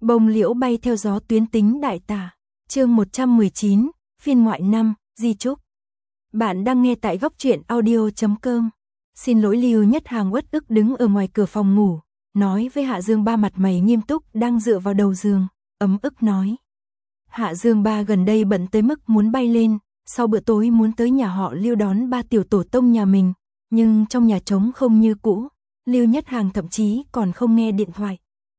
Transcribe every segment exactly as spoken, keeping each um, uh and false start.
Bông liễu bay theo gió tuyến tính đại tả. Chương một trăm mười chín, phiên ngoại năm, di chúc. Bạn đang nghe tại góc truyện audio chấm com. Xin lỗi, Lưu Nhất Hàng uất ức đứng ở ngoài cửa phòng ngủ, nói với Hạ Dương Ba mặt mày nghiêm túc đang dựa vào đầu giường, ấm ức nói. Hạ Dương Ba gần đây bận tới mức muốn bay lên, sau bữa tối muốn tới nhà họ Lưu đón ba tiểu tổ tông nhà mình, nhưng trong nhà trống không như cũ, Lưu Nhất Hàng thậm chí còn không nghe điện thoại.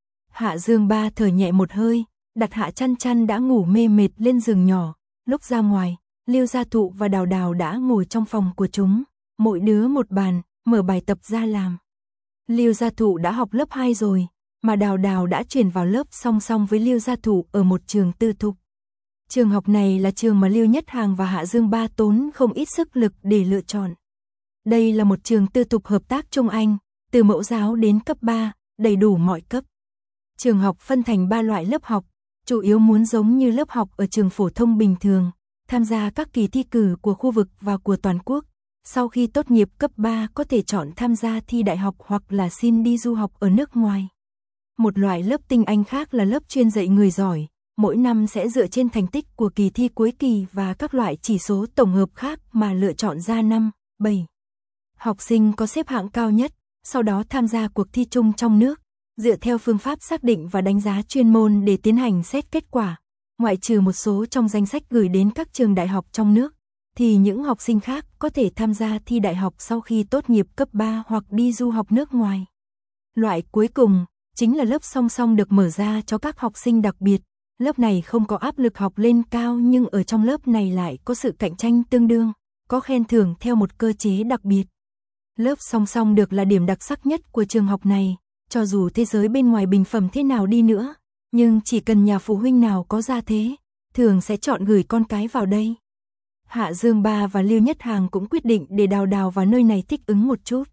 Hạ Dương Ba thở nhẹ một hơi, đặt Hạ Chăn Chăn đã ngủ mê mệt lên giường nhỏ, lúc ra ngoài, Lưu Gia Thụ và Đào Đào đã ngồi trong phòng của chúng, mỗi đứa một bàn, mở bài tập ra làm. Lưu Gia Thụ đã học lớp hai rồi, mà Đào Đào đã chuyển vào lớp song song với Lưu Gia Thụ ở một trường tư thục. Trường học này là trường mà Lưu Nhất Hàng và Hạ Dương Ba tốn không ít sức lực để lựa chọn. Đây là một trường tư thục hợp tác Trung Anh, từ mẫu giáo đến cấp ba, đầy đủ mọi cấp. Trường học phân thành ba loại lớp học, chủ yếu muốn giống như lớp học ở trường phổ thông bình thường, tham gia các kỳ thi cử của khu vực và của toàn quốc. Sau khi tốt nghiệp cấp ba có thể chọn tham gia thi đại học hoặc là xin đi du học ở nước ngoài. Một loại lớp tinh anh khác là lớp chuyên dạy người giỏi, mỗi năm sẽ dựa trên thành tích của kỳ thi cuối kỳ và các loại chỉ số tổng hợp khác mà lựa chọn ra năm, bảy. Học sinh có xếp hạng cao nhất, sau đó tham gia cuộc thi chung trong nước, dựa theo phương pháp xác định và đánh giá chuyên môn để tiến hành xét kết quả. Ngoại trừ một số trong danh sách gửi đến các trường đại học trong nước, thì những học sinh khác có thể tham gia thi đại học sau khi tốt nghiệp cấp ba hoặc đi du học nước ngoài. Loại cuối cùng, chính là lớp song song được mở ra cho các học sinh đặc biệt. Lớp này không có áp lực học lên cao nhưng ở trong lớp này lại có sự cạnh tranh tương đương, có khen thưởng theo một cơ chế đặc biệt. Lớp song song được là điểm đặc sắc nhất của trường học này, cho dù thế giới bên ngoài bình phẩm thế nào đi nữa, nhưng chỉ cần nhà phụ huynh nào có gia thế, thường sẽ chọn gửi con cái vào đây. Hạ Dương Ba và Lưu Nhất Hàng cũng quyết định để Đào Đào vào nơi này thích ứng một chút.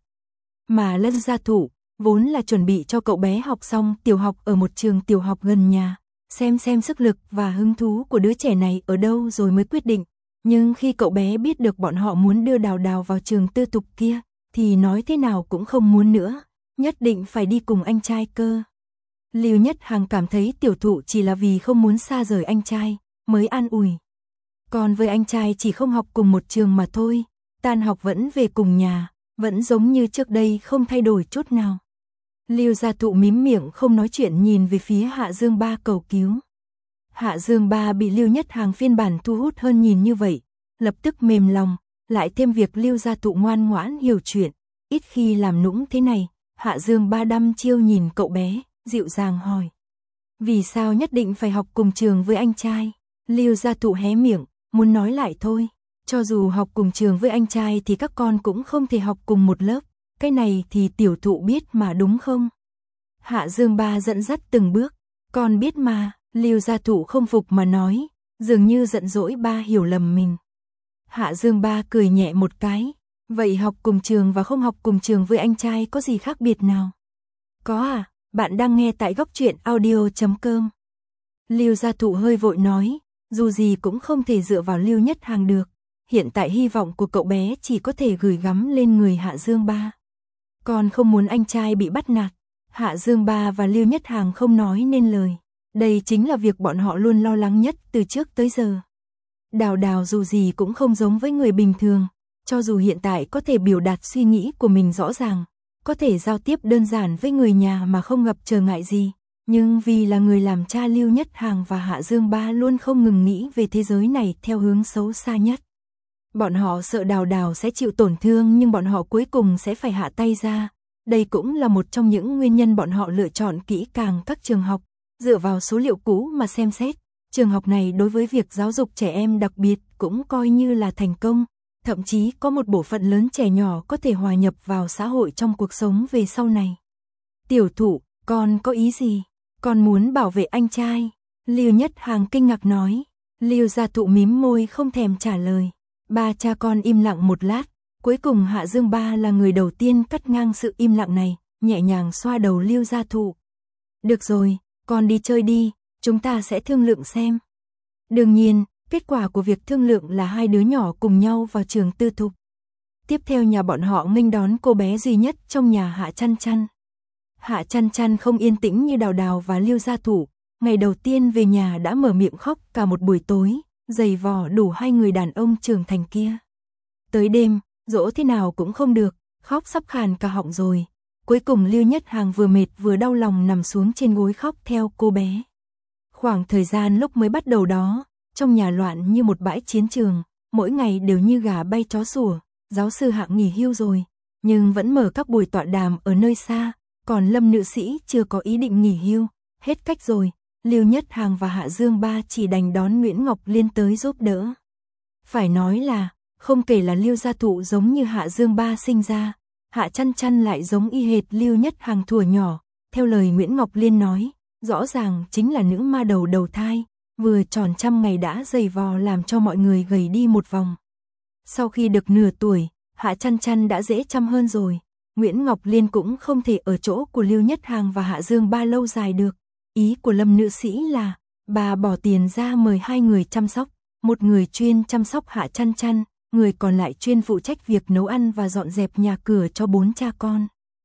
Mà Lân Gia Thụ, vốn là chuẩn bị cho cậu bé học xong tiểu học ở một trường tiểu học gần nhà, xem xem sức lực và hứng thú của đứa trẻ này ở đâu rồi mới quyết định. Nhưng khi cậu bé biết được bọn họ muốn đưa Đào Đào vào trường tư thục kia, thì nói thế nào cũng không muốn nữa, nhất định phải đi cùng anh trai cơ. Lưu Nhất Hàng cảm thấy tiểu thụ chỉ là vì không muốn xa rời anh trai, mới an ủi. Còn với anh trai chỉ không học cùng một trường mà thôi, tan học vẫn về cùng nhà, vẫn giống như trước đây không thay đổi chút nào. Lưu Gia Thụ mím miệng không nói chuyện nhìn về phía Hạ Dương Ba cầu cứu. Hạ Dương Ba bị Lưu Nhất Hàng phiên bản thu hút hơn nhìn như vậy, lập tức mềm lòng, lại thêm việc Lưu Gia Thụ ngoan ngoãn hiểu chuyện, ít khi làm nũng thế này. Hạ Dương Ba đăm chiêu nhìn cậu bé, dịu dàng hỏi. Vì sao nhất định phải học cùng trường với anh trai? Lưu Gia Thụ hé miệng, muốn nói lại thôi. Cho dù học cùng trường với anh trai thì các con cũng không thể học cùng một lớp. Cái này thì tiểu thụ biết mà đúng không? Hạ Dương Ba dẫn dắt từng bước. Con biết mà, Lưu Gia Thụ không phục mà nói, dường như giận dỗi ba hiểu lầm mình. Hạ Dương Ba cười nhẹ một cái. Vậy học cùng trường và không học cùng trường với anh trai có gì khác biệt nào? Có à, bạn đang nghe tại góc truyện audio chấm com. Lưu Gia Thụ hơi vội nói, dù gì cũng không thể dựa vào Lưu Nhất Hàng được. Hiện tại hy vọng của cậu bé chỉ có thể gửi gắm lên người Hạ Dương Ba. Còn không muốn anh trai bị bắt nạt. Hạ Dương Ba và Lưu Nhất Hàng không nói nên lời. Đây chính là việc bọn họ luôn lo lắng nhất từ trước tới giờ. Đào Đào dù gì cũng không giống với người bình thường. Cho dù hiện tại có thể biểu đạt suy nghĩ của mình rõ ràng, có thể giao tiếp đơn giản với người nhà mà không gặp trở ngại gì, nhưng vì là người làm cha, Lưu Nhất Hàng và Hạ Dương Ba luôn không ngừng nghĩ về thế giới này theo hướng xấu xa nhất. Bọn họ sợ Đào Đào sẽ chịu tổn thương nhưng bọn họ cuối cùng sẽ phải hạ tay ra. Đây cũng là một trong những nguyên nhân bọn họ lựa chọn kỹ càng các trường học, dựa vào số liệu cũ mà xem xét. Trường học này đối với việc giáo dục trẻ em đặc biệt cũng coi như là thành công. Thậm chí có một bộ phận lớn trẻ nhỏ có thể hòa nhập vào xã hội trong cuộc sống về sau này. Tiểu thụ, con có ý gì? Con muốn bảo vệ anh trai. Lưu Nhất Hàng kinh ngạc nói. Lưu Gia Thụ mím môi không thèm trả lời. Ba cha con im lặng một lát. Cuối cùng Hạ Dương Ba là người đầu tiên cắt ngang sự im lặng này, nhẹ nhàng xoa đầu Lưu Gia Thụ. Được rồi, con đi chơi đi, chúng ta sẽ thương lượng xem. Đương nhiên, kết quả của việc thương lượng là hai đứa nhỏ cùng nhau vào trường tư thục. Tiếp theo nhà bọn họ nghênh đón cô bé duy nhất trong nhà Hạ Chăn Chăn. Hạ Chăn Chăn không yên tĩnh như Đào Đào và Lưu Gia Thụ, ngày đầu tiên về nhà đã mở miệng khóc cả một buổi tối, giày vò đủ hai người đàn ông trưởng thành kia. Tới đêm, dỗ thế nào cũng không được, khóc sắp khàn cả họng rồi. Cuối cùng Lưu Nhất Hàng vừa mệt vừa đau lòng nằm xuống trên gối khóc theo cô bé. Khoảng thời gian lúc mới bắt đầu đó, trong nhà loạn như một bãi chiến trường, mỗi ngày đều như gà bay chó sủa. Giáo sư Hạng nghỉ hưu rồi, nhưng vẫn mở các buổi tọa đàm ở nơi xa, còn Lâm nữ sĩ chưa có ý định nghỉ hưu. Hết cách rồi, Lưu Nhất Hàng và Hạ Dương Ba chỉ đành đón Nguyễn Ngọc Liên tới giúp đỡ. Phải nói là, không kể là Lưu gia thụ giống như Hạ Dương Ba sinh ra, Hạ Chăn Chăn lại giống y hệt Lưu Nhất Hàng thuở nhỏ. Theo lời Nguyễn Ngọc Liên nói, rõ ràng chính là nữ ma đầu đầu thai, vừa tròn trăm ngày đã giày vò làm cho mọi người gầy đi một vòng. Sau khi được nửa tuổi, Hạ Chăn Chăn đã dễ chăm hơn rồi. Nguyễn Ngọc Liên cũng không thể ở chỗ của Lưu Nhất Hàng và Hạ Dương Ba lâu dài được. Ý của Lâm nữ sĩ là, bà bỏ tiền ra mời hai người chăm sóc, một người chuyên chăm sóc Hạ Chăn Chăn, người còn lại chuyên phụ trách việc nấu ăn và dọn dẹp nhà cửa cho bốn cha con.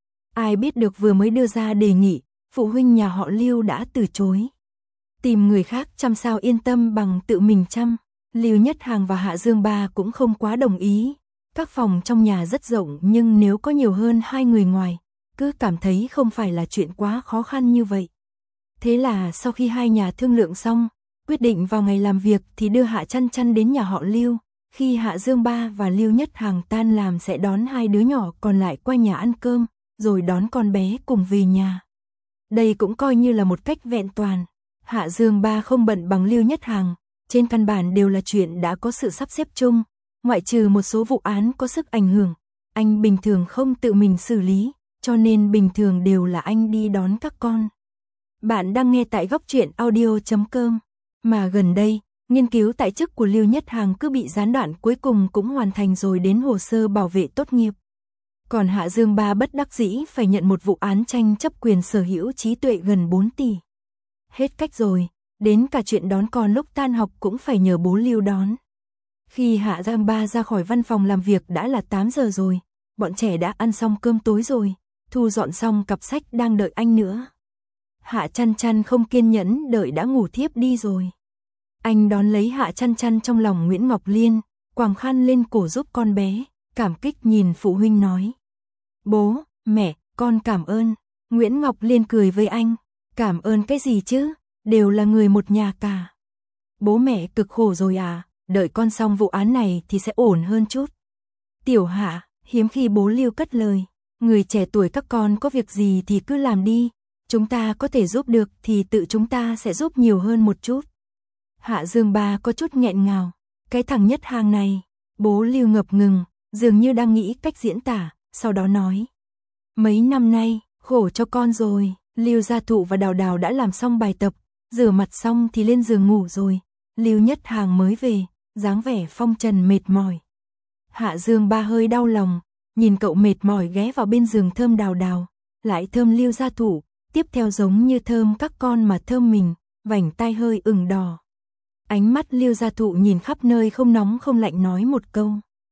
Ai biết được vừa mới đưa ra đề nghị, phụ huynh nhà họ Lưu đã từ chối. Tìm người khác chăm sao yên tâm bằng tự mình chăm. Lưu Nhất Hàng và Hạ Dương Ba cũng không quá đồng ý. Các phòng trong nhà rất rộng nhưng nếu có nhiều hơn hai người ngoài, cứ cảm thấy không phải là chuyện quá khó khăn như vậy. Thế là sau khi hai nhà thương lượng xong, quyết định vào ngày làm việc thì đưa Hạ Chăn Chăn đến nhà họ Lưu. Khi Hạ Dương Ba và Lưu Nhất Hàng tan làm sẽ đón hai đứa nhỏ còn lại qua nhà ăn cơm, rồi đón con bé cùng về nhà. Đây cũng coi như là một cách vẹn toàn. Hạ Dương Ba không bận bằng Lưu Nhất Hàng, trên căn bản đều là chuyện đã có sự sắp xếp chung, ngoại trừ một số vụ án có sức ảnh hưởng, anh bình thường không tự mình xử lý, cho nên bình thường đều là anh đi đón các con. Bạn đang nghe tại góc truyện audio chấm com. Mà gần đây, nghiên cứu tại chức của Lưu Nhất Hàng cứ bị gián đoạn, cuối cùng cũng hoàn thành rồi đến hồ sơ bảo vệ tốt nghiệp. Còn Hạ Dương Ba bất đắc dĩ phải nhận một vụ án tranh chấp quyền sở hữu trí tuệ gần bốn tỷ. Hết cách rồi, đến cả chuyện đón con lúc tan học cũng phải nhờ bố Lưu đón. Khi Hạ Dương Ba ra khỏi văn phòng làm việc đã là tám giờ rồi, bọn trẻ đã ăn xong cơm tối rồi, thu dọn xong cặp sách đang đợi anh nữa. Hạ Chăn Chăn không kiên nhẫn đợi đã ngủ thiếp đi rồi. Anh đón lấy Hạ Chăn Chăn trong lòng Nguyễn Ngọc Liên, quàng khăn lên cổ giúp con bé, cảm kích nhìn phụ huynh nói. Bố, mẹ, con cảm ơn. Nguyễn Ngọc Liên cười với anh, cảm ơn cái gì chứ, đều là người một nhà cả. Bố mẹ cực khổ rồi à, đợi con xong vụ án này thì sẽ ổn hơn chút. Tiểu Hạ, hiếm khi bố Lưu cất lời, người trẻ tuổi các con có việc gì thì cứ làm đi, chúng ta có thể giúp được thì tự chúng ta sẽ giúp nhiều hơn một chút. Hạ Dương Ba có chút nghẹn ngào, cái thằng Nhất Hàng này, bố Lưu ngập ngừng, dường như đang nghĩ cách diễn tả, sau đó nói. Mấy năm nay, khổ cho con rồi, Lưu gia thụ và Đào Đào đã làm xong bài tập, rửa mặt xong thì lên giường ngủ rồi, Lưu Nhất Hàng mới về, dáng vẻ phong trần mệt mỏi. Hạ Dương Ba hơi đau lòng, nhìn cậu mệt mỏi ghé vào bên giường thơm Đào Đào, lại thơm Lưu gia thụ, tiếp theo giống như thơm các con mà thơm mình, vành tai hơi ửng đỏ. Ánh mắt Lưu gia thụ nhìn khắp nơi không nóng không lạnh nói một câu.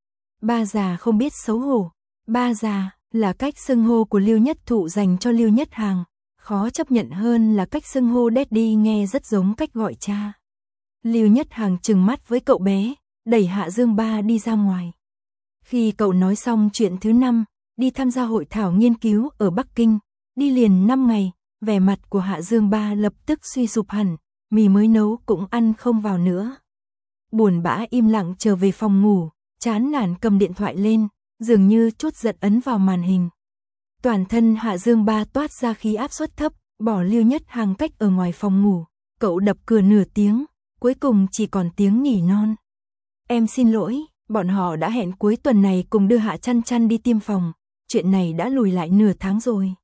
Ba già không biết xấu hổ. Ba già là cách xưng hô của Lưu Nhất Thụ dành cho Lưu Nhất Hàng, khó chấp nhận hơn là cách xưng hô Daddy nghe rất giống cách gọi cha. Lưu Nhất Hàng trừng mắt với cậu bé, đẩy Hạ Dương Ba đi ra ngoài. Khi cậu nói xong chuyện thứ năm, đi tham gia hội thảo nghiên cứu ở Bắc Kinh, đi liền năm ngày, vẻ mặt của Hạ Dương Ba lập tức suy sụp hẳn, mì mới nấu cũng ăn không vào nữa. Buồn bã im lặng trở về phòng ngủ, chán nản cầm điện thoại lên, dường như chút giận ấn vào màn hình. Toàn thân Hạ Dương Ba toát ra khí áp suất thấp, bỏ Lưu Nhất Hàng cách ở ngoài phòng ngủ, cậu đập cửa nửa tiếng, cuối cùng chỉ còn tiếng nỉ non. Em xin lỗi, bọn họ đã hẹn cuối tuần này cùng đưa Hạ Chăn Chăn đi tiêm phòng, chuyện này đã lùi lại nửa tháng rồi.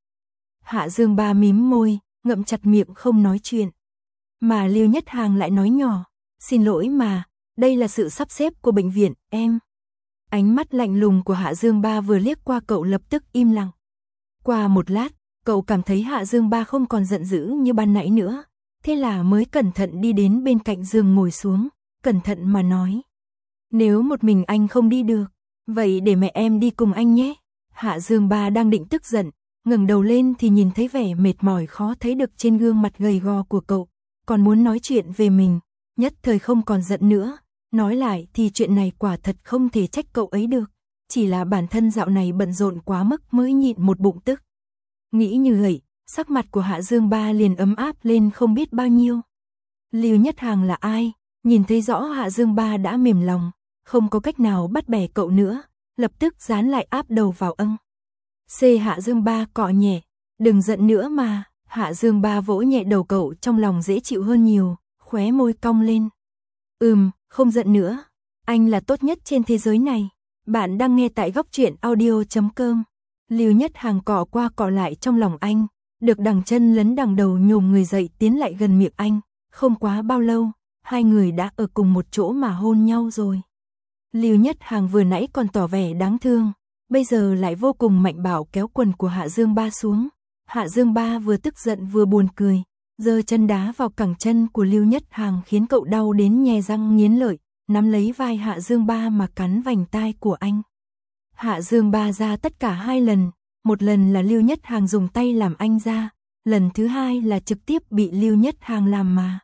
Hạ Dương Ba mím môi, ngậm chặt miệng không nói chuyện. Mà Lưu Nhất Hàng lại nói nhỏ, xin lỗi mà, đây là sự sắp xếp của bệnh viện, em. Ánh mắt lạnh lùng của Hạ Dương Ba vừa liếc qua cậu lập tức im lặng. Qua một lát, cậu cảm thấy Hạ Dương Ba không còn giận dữ như ban nãy nữa, thế là mới cẩn thận đi đến bên cạnh giường ngồi xuống, cẩn thận mà nói. Nếu một mình anh không đi được, vậy để mẹ em đi cùng anh nhé. Hạ Dương Ba đang định tức giận, ngẩng đầu lên thì nhìn thấy vẻ mệt mỏi khó thấy được trên gương mặt gầy gò của cậu, còn muốn nói chuyện về mình, nhất thời không còn giận nữa. Nói lại thì chuyện này quả thật không thể trách cậu ấy được, chỉ là bản thân dạo này bận rộn quá mức mới nhịn một bụng tức. Nghĩ như vậy, sắc mặt của Hạ Dương Ba liền ấm áp lên không biết bao nhiêu. Lưu Nhất Hàng là ai? Nhìn thấy rõ Hạ Dương Ba đã mềm lòng, không có cách nào bắt bẻ cậu nữa, lập tức dán lại áp đầu vào âng. C Hạ Dương Ba cọ nhẹ, đừng giận nữa mà. Hạ Dương Ba vỗ nhẹ đầu cậu, trong lòng dễ chịu hơn nhiều, khóe môi cong lên. Ừm, không giận nữa, anh là tốt nhất trên thế giới này. Bạn đang nghe tại góc truyện audio chấm com. Lưu Nhất Hàng cọ qua cọ lại trong lòng anh, được đằng chân lấn đằng đầu nhổm người dậy tiến lại gần miệng anh. Không quá bao lâu, hai người đã ở cùng một chỗ mà hôn nhau rồi. Lưu Nhất Hàng vừa nãy còn tỏ vẻ đáng thương, bây giờ lại vô cùng mạnh bạo kéo quần của Hạ Dương Ba xuống. Hạ Dương Ba vừa tức giận vừa buồn cười, giơ chân đá vào cẳng chân của Lưu Nhất Hàng khiến cậu đau đến nhe răng nghiến lợi, nắm lấy vai Hạ Dương Ba mà cắn vành tai của anh. Hạ Dương Ba ra tất cả hai lần, một lần là Lưu Nhất Hàng dùng tay làm anh ra, lần thứ hai là trực tiếp bị Lưu Nhất Hàng làm mà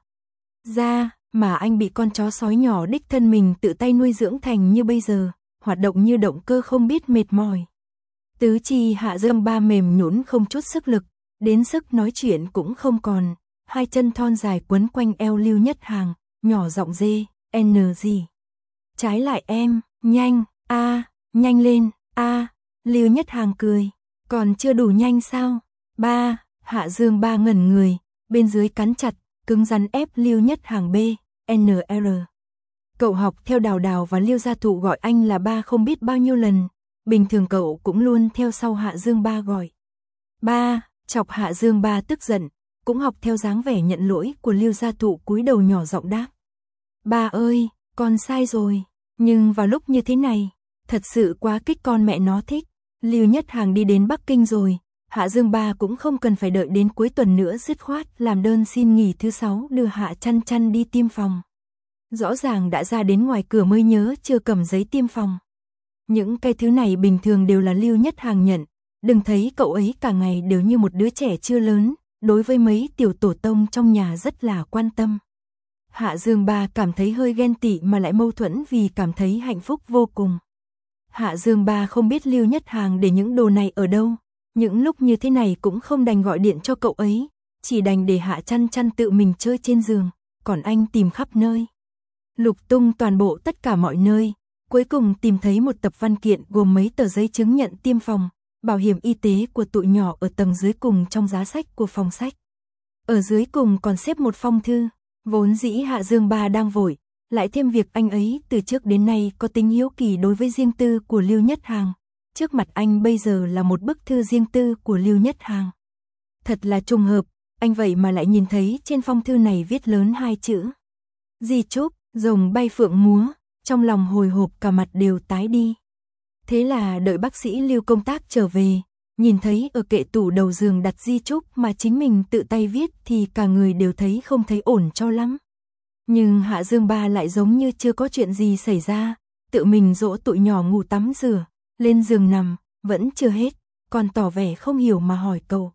ra, mà anh bị con chó sói nhỏ đích thân mình tự tay nuôi dưỡng thành như bây giờ, hoạt động như động cơ không biết mệt mỏi. Tứ chi Hạ Dương Ba mềm nhũn không chút sức lực, đến sức nói chuyện cũng không còn, hai chân thon dài quấn quanh eo Lưu Nhất Hàng, nhỏ giọng dê, N gì. Trái lại em, nhanh, a, nhanh lên, a. Lưu Nhất Hàng cười, còn chưa đủ nhanh sao? Ba, Hạ Dương Ba ngẩn người, bên dưới cắn chặt, cứng rắn ép Lưu Nhất Hàng B, N R. Cậu học theo Đào Đào và Lưu Gia Thụ gọi anh là ba không biết bao nhiêu lần, bình thường cậu cũng luôn theo sau Hạ Dương Ba gọi. Ba, chọc Hạ Dương Ba tức giận, cũng học theo dáng vẻ nhận lỗi của Lưu Gia Thụ cúi đầu nhỏ giọng đáp. Ba ơi, con sai rồi, nhưng vào lúc như thế này, thật sự quá kích con mẹ nó thích. Lưu Nhất Hàng đi đến Bắc Kinh rồi, Hạ Dương Ba cũng không cần phải đợi đến cuối tuần nữa dứt khoát làm đơn xin nghỉ thứ sáu đưa Hạ Chăn Chăn đi tiêm phòng. Rõ ràng đã ra đến ngoài cửa mới nhớ chưa cầm giấy tiêm phòng. Những cái thứ này bình thường đều là Lưu Nhất Hàng nhận, đừng thấy cậu ấy cả ngày đều như một đứa trẻ chưa lớn, đối với mấy tiểu tổ tông trong nhà rất là quan tâm. Hạ Dương Ba cảm thấy hơi ghen tị mà lại mâu thuẫn vì cảm thấy hạnh phúc vô cùng. Hạ Dương Ba không biết Lưu Nhất Hàng để những đồ này ở đâu, những lúc như thế này cũng không đành gọi điện cho cậu ấy, chỉ đành để Hạ Chăn Chăn tự mình chơi trên giường, còn anh tìm khắp nơi. Lục tung toàn bộ tất cả mọi nơi, cuối cùng tìm thấy một tập văn kiện gồm mấy tờ giấy chứng nhận tiêm phòng, bảo hiểm y tế của tụi nhỏ ở tầng dưới cùng trong giá sách của phòng sách. Ở dưới cùng còn xếp một phong thư, vốn dĩ Hạ Dương Ba đang vội, lại thêm việc anh ấy từ trước đến nay có tính hiếu kỳ đối với riêng tư của Lưu Nhất Hàng. Trước mặt anh bây giờ là một bức thư riêng tư của Lưu Nhất Hàng. Thật là trùng hợp, anh vậy mà lại nhìn thấy trên phong thư này viết lớn hai chữ. Di chúc, rồng bay phượng múa, trong lòng hồi hộp cả mặt đều tái đi. Thế là đợi bác sĩ Lưu công tác trở về, nhìn thấy ở kệ tủ đầu giường đặt di chúc mà chính mình tự tay viết thì cả người đều thấy không thấy ổn cho lắm. Nhưng Hạ Dương Ba lại giống như chưa có chuyện gì xảy ra, tự mình dỗ tụi nhỏ ngủ tắm rửa, lên giường nằm, vẫn chưa hết, còn tỏ vẻ không hiểu mà hỏi cậu.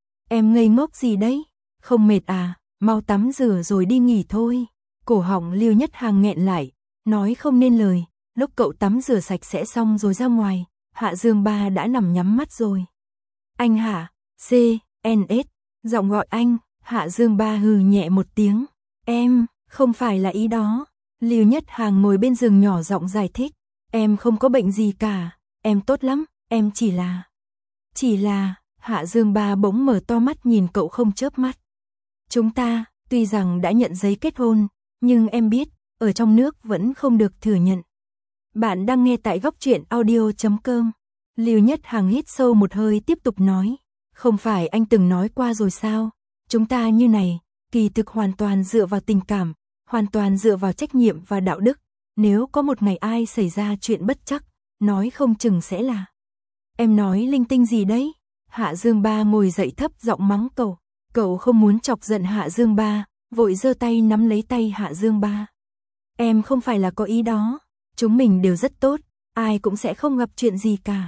Em ngây ngốc gì đấy, không mệt à, mau tắm rửa rồi đi nghỉ thôi. Cổ họng Lưu Nhất Hàng nghẹn lại, nói không nên lời, lúc cậu tắm rửa sạch sẽ xong rồi ra ngoài, Hạ Dương Ba đã nằm nhắm mắt rồi. Anh hả? C, N S, giọng gọi anh, Hạ Dương Ba hừ nhẹ một tiếng. Em, không phải là ý đó. Lưu Nhất Hàng ngồi bên giường nhỏ giọng giải thích. Em không có bệnh gì cả, em tốt lắm, em chỉ là... Chỉ là, Hạ Dương Ba bỗng mở to mắt nhìn cậu không chớp mắt. Chúng ta, tuy rằng đã nhận giấy kết hôn, nhưng em biết, ở trong nước vẫn không được thừa nhận. Bạn đang nghe tại góc truyện audio chấm com. Lưu Nhất Hàng hít sâu một hơi tiếp tục nói. Không phải anh từng nói qua rồi sao? Chúng ta như này, kỳ thực hoàn toàn dựa vào tình cảm, hoàn toàn dựa vào trách nhiệm và đạo đức. Nếu có một ngày ai xảy ra chuyện bất trắc, nói không chừng sẽ là... Em nói linh tinh gì đấy? Hạ Dương Ba ngồi dậy thấp giọng mắng cậu. Cậu không muốn chọc giận Hạ Dương Ba, vội giơ tay nắm lấy tay Hạ Dương Ba. Em không phải là có ý đó, chúng mình đều rất tốt, ai cũng sẽ không gặp chuyện gì cả.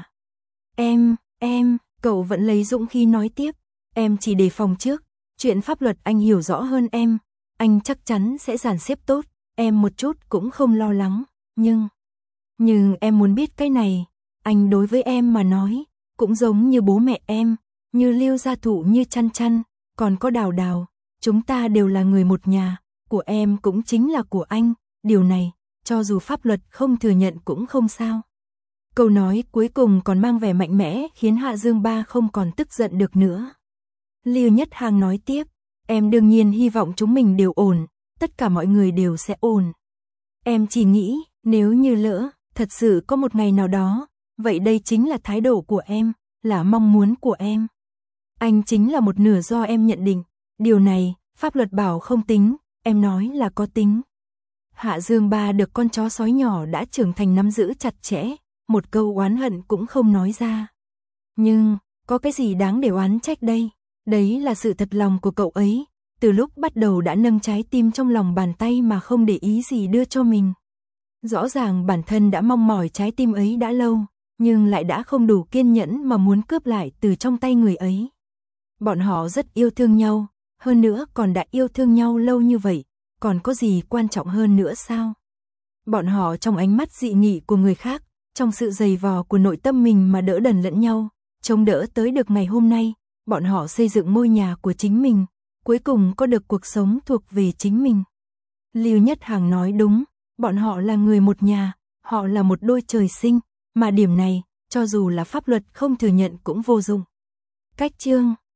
Em, em, cậu vẫn lấy dũng khí nói tiếp, em chỉ đề phòng trước, chuyện pháp luật anh hiểu rõ hơn em, anh chắc chắn sẽ dàn xếp tốt, em một chút cũng không lo lắng, nhưng... Nhưng em muốn biết cái này, anh đối với em mà nói, cũng giống như bố mẹ em, như Lưu Gia Thụ như Chăn Chăn, còn có Đào Đào, chúng ta đều là người một nhà, của em cũng chính là của anh, điều này, cho dù pháp luật không thừa nhận cũng không sao. Câu nói cuối cùng còn mang vẻ mạnh mẽ khiến Hạ Dương Ba không còn tức giận được nữa. Lưu Nhất Hàng nói tiếp, em đương nhiên hy vọng chúng mình đều ổn, tất cả mọi người đều sẽ ổn. Em chỉ nghĩ, nếu như lỡ, thật sự có một ngày nào đó, vậy đây chính là thái độ của em, là mong muốn của em. Anh chính là một nửa do em nhận định, điều này, pháp luật bảo không tính, em nói là có tính. Hạ Dương Ba được con chó sói nhỏ đã trưởng thành nắm giữ chặt chẽ, một câu oán hận cũng không nói ra. Nhưng, có cái gì đáng để oán trách đây? Đấy là sự thật lòng của cậu ấy, từ lúc bắt đầu đã nâng trái tim trong lòng bàn tay mà không để ý gì đưa cho mình. Rõ ràng bản thân đã mong mỏi trái tim ấy đã lâu, nhưng lại đã không đủ kiên nhẫn mà muốn cướp lại từ trong tay người ấy. Bọn họ rất yêu thương nhau, hơn nữa còn đã yêu thương nhau lâu như vậy, còn có gì quan trọng hơn nữa sao? Bọn họ trong ánh mắt dị nghị của người khác, trong sự dày vò của nội tâm mình mà đỡ đần lẫn nhau, chống đỡ tới được ngày hôm nay, bọn họ xây dựng ngôi nhà của chính mình, cuối cùng có được cuộc sống thuộc về chính mình. Lưu Nhất Hàng nói đúng, bọn họ là người một nhà, họ là một đôi trời sinh, mà điểm này, cho dù là pháp luật không thừa nhận cũng vô dụng. Cách chương